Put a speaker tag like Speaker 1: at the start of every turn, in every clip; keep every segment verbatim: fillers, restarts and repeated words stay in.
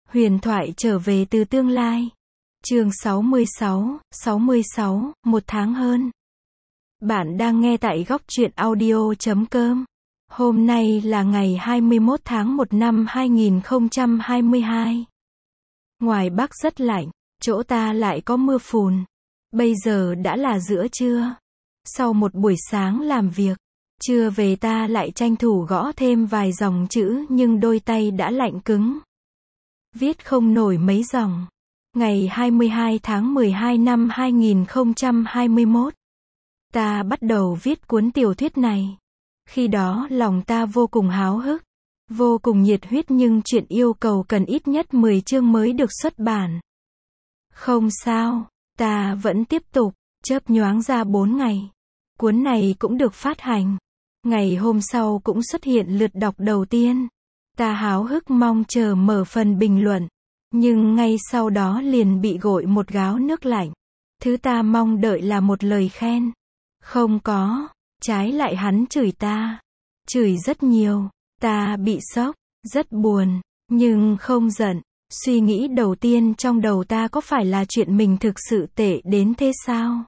Speaker 1: Huyền thoại trở về từ tương lai. Chương sáu mươi sáu, sáu mươi sáu, một tháng hơn. Bạn đang nghe tại góc truyện audio chấm com. Hôm nay là ngày hai mươi mốt tháng một năm hai nghìn không trăm hai mươi hai. Ngoài Bắc rất lạnh, chỗ ta lại có mưa phùn. Bây giờ đã là giữa trưa. Sau một buổi sáng làm việc, trưa về ta lại tranh thủ gõ thêm vài dòng chữ nhưng đôi tay đã lạnh cứng. Viết không nổi mấy dòng. Ngày hai mươi hai tháng mười hai năm hai nghìn không trăm hai mươi mốt. Ta bắt đầu viết cuốn tiểu thuyết này. Khi đó lòng ta vô cùng háo hức, vô cùng nhiệt huyết nhưng chuyện yêu cầu cần ít nhất mười chương mới được xuất bản. Không sao, ta vẫn tiếp tục, chớp nhoáng ra bốn ngày. Cuốn này cũng được phát hành. Ngày hôm sau cũng xuất hiện lượt đọc đầu tiên. Ta háo hức mong chờ mở phần bình luận. Nhưng ngay sau đó liền bị gội một gáo nước lạnh. Thứ ta mong đợi là một lời khen. Không có, trái lại hắn chửi ta. Chửi rất nhiều, ta bị sốc, rất buồn, nhưng không giận. Suy nghĩ đầu tiên trong đầu ta có phải là chuyện mình thực sự tệ đến thế sao?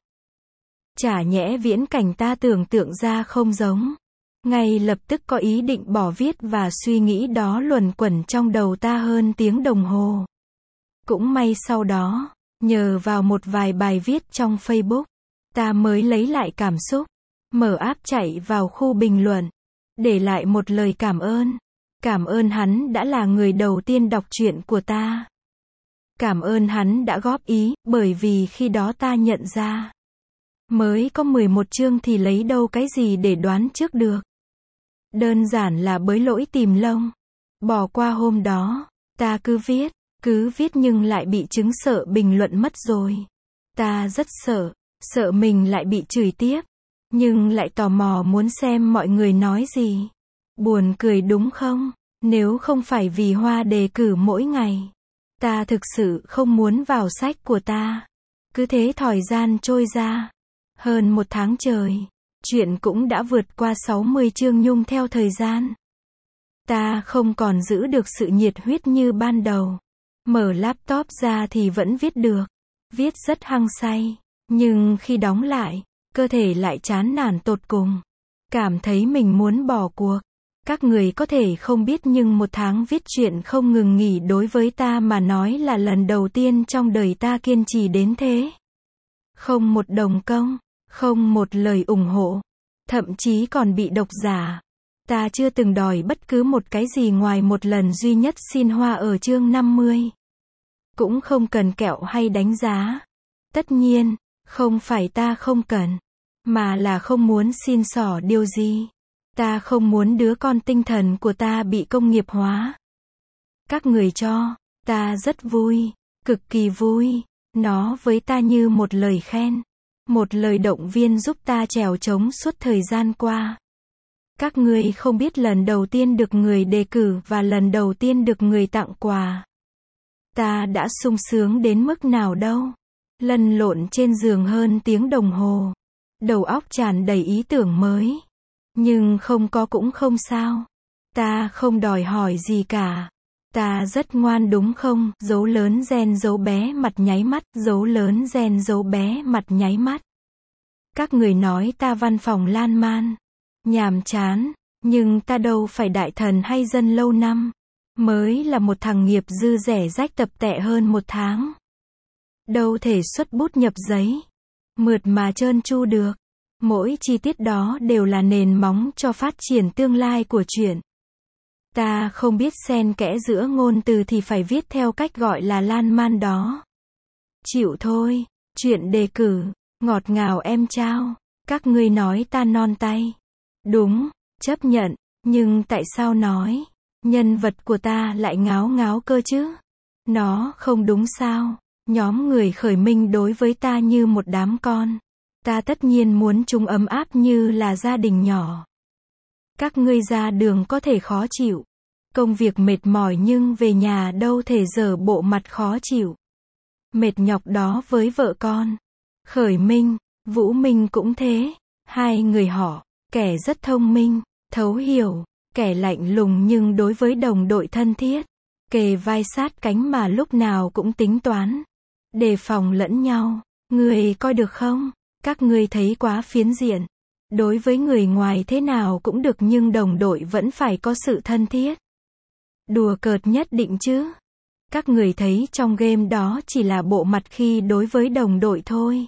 Speaker 1: Chả nhẽ viễn cảnh ta tưởng tượng ra không giống. Ngay lập tức có ý định bỏ viết và suy nghĩ đó luẩn quẩn trong đầu ta hơn tiếng đồng hồ. Cũng may sau đó, nhờ vào một vài bài viết trong Facebook, ta mới lấy lại cảm xúc, mở app chạy vào khu bình luận, để lại một lời cảm ơn. Cảm ơn hắn đã là người đầu tiên đọc truyện của ta. Cảm ơn hắn đã góp ý, bởi vì khi đó ta nhận ra, mới có mười một chương thì lấy đâu cái gì để đoán trước được. Đơn giản là bới lỗi tìm lông. Bỏ qua hôm đó, ta cứ viết, cứ viết nhưng lại bị chứng sợ bình luận mất rồi. Ta rất sợ, sợ mình lại bị chửi tiếp, nhưng lại tò mò muốn xem mọi người nói gì. Buồn cười đúng không? Nếu không phải vì Hoa đề cử mỗi ngày, ta thực sự không muốn vào sách của ta. Cứ thế thời gian trôi ra. Hơn một tháng trời, chuyện cũng đã vượt qua sáu mươi chương nhung theo thời gian. Ta không còn giữ được sự nhiệt huyết như ban đầu. Mở laptop ra thì vẫn viết được. Viết rất hăng say. Nhưng khi đóng lại, cơ thể lại chán nản tột cùng. Cảm thấy mình muốn bỏ cuộc. Các người có thể không biết nhưng một tháng viết truyện không ngừng nghỉ đối với ta mà nói là lần đầu tiên trong đời ta kiên trì đến thế. Không một đồng công, không một lời ủng hộ, thậm chí còn bị độc giả. Ta chưa từng đòi bất cứ một cái gì ngoài một lần duy nhất xin hoa ở chương năm mươi. Cũng không cần kẹo hay đánh giá. Tất nhiên, không phải ta không cần, mà là không muốn xin xỏ điều gì. Ta không muốn đứa con tinh thần của ta bị công nghiệp hóa. Các người cho, ta rất vui, cực kỳ vui. Nó với ta như một lời khen, một lời động viên giúp ta trèo trống suốt thời gian qua. Các ngươi không biết lần đầu tiên được người đề cử và lần đầu tiên được người tặng quà, ta đã sung sướng đến mức nào đâu. Lăn lộn trên giường hơn tiếng đồng hồ, đầu óc tràn đầy ý tưởng mới. Nhưng không có cũng không sao. Ta không đòi hỏi gì cả. Ta rất ngoan đúng không? Dấu lớn gen dấu bé mặt nháy mắt, dấu lớn gen dấu bé mặt nháy mắt. Các người nói ta văn phòng lan man, nhàm chán, nhưng ta đâu phải đại thần hay dân lâu năm. Mới là một thằng nghiệp dư rẻ rách tập tẹ hơn một tháng. Đâu thể xuất bút nhập giấy, mượt mà trơn tru được. Mỗi chi tiết đó đều là nền móng cho phát triển tương lai của chuyện. Ta không biết xen kẽ giữa ngôn từ thì phải viết theo cách gọi là lan man đó. Chịu thôi, chuyện đề cử, ngọt ngào em trao. Các ngươi nói ta non tay. Đúng, chấp nhận, nhưng tại sao nói nhân vật của ta lại ngáo ngáo cơ chứ? Nó không đúng sao? Nhóm người khởi minh đối với ta như một đám con. Ta tất nhiên muốn chúng ấm áp như là gia đình nhỏ. Các ngươi ra đường có thể khó chịu. Công việc mệt mỏi nhưng về nhà đâu thể dở bộ mặt khó chịu. Mệt nhọc đó với vợ con. Khởi minh, Vũ Minh cũng thế. Hai người họ, kẻ rất thông minh, thấu hiểu, kẻ lạnh lùng nhưng đối với đồng đội thân thiết. kề vai sát cánh mà lúc nào cũng tính toán, đề phòng lẫn nhau. Người coi được không? Các ngươi thấy quá phiến diện. Đối với người ngoài thế nào cũng được nhưng đồng đội vẫn phải có sự thân thiết. Đùa cợt nhất định chứ. Các người thấy trong game đó chỉ là bộ mặt khi đối với đồng đội thôi.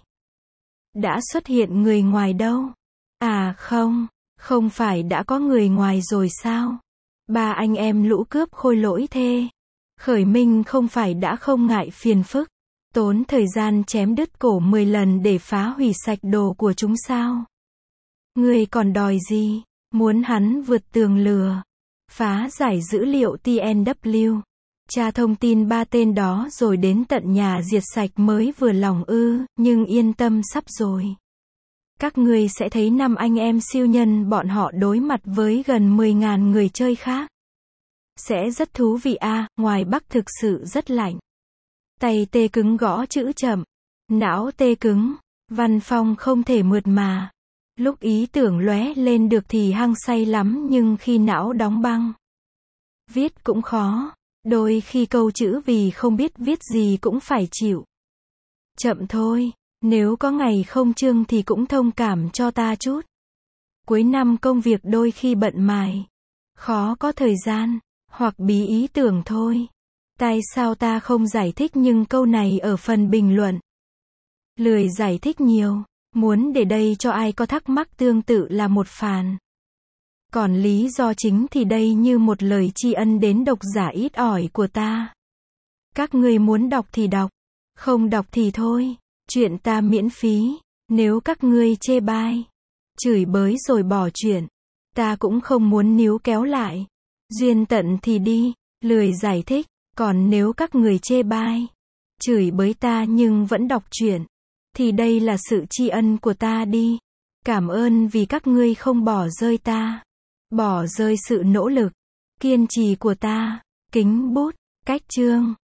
Speaker 1: Đã xuất hiện người ngoài đâu? À không, không phải đã có người ngoài rồi sao? Ba anh em lũ cướp khôi lỗi thê. Khởi Minh không phải đã không ngại phiền phức, tốn thời gian chém đứt cổ mười lần để phá hủy sạch đồ của chúng sao? Ngươi còn đòi gì? Muốn hắn vượt tường lừa, phá giải dữ liệu tê en vê kép, tra thông tin ba tên đó rồi đến tận nhà diệt sạch mới vừa lòng ư? Nhưng yên tâm, sắp rồi. Các ngươi sẽ thấy năm anh em siêu nhân bọn họ đối mặt với gần mười ngàn người chơi khác. Sẽ rất thú vị a. À, ngoài Bắc thực sự rất lạnh. Tay tê cứng gõ chữ chậm, não tê cứng, văn phong không thể mượt mà. Lúc ý tưởng lóe lên được thì hăng say lắm nhưng khi não đóng băng, viết cũng khó. Đôi khi câu chữ vì không biết viết gì cũng phải chịu. Chậm thôi, nếu có ngày không chương thì cũng thông cảm cho ta chút. Cuối năm công việc đôi khi bận mài, khó có thời gian, hoặc bí ý tưởng thôi. Tại sao ta không giải thích nhưng câu này ở phần bình luận. Lười giải thích nhiều, muốn để đây cho ai có thắc mắc tương tự là một phàn. Còn lý do chính thì đây như một lời tri ân đến độc giả ít ỏi của ta. Các người muốn đọc thì đọc, không đọc thì thôi. Chuyện ta miễn phí, nếu các ngươi chê bai, chửi bới rồi bỏ chuyện, ta cũng không muốn níu kéo lại. Duyên tận thì đi, lười giải thích. Còn nếu các người chê bai, chửi bới ta nhưng vẫn đọc truyện, thì đây là sự tri ân của ta đi. Cảm ơn vì các ngươi không bỏ rơi ta, bỏ rơi sự nỗ lực, kiên trì của ta. Kính bút, cách chương.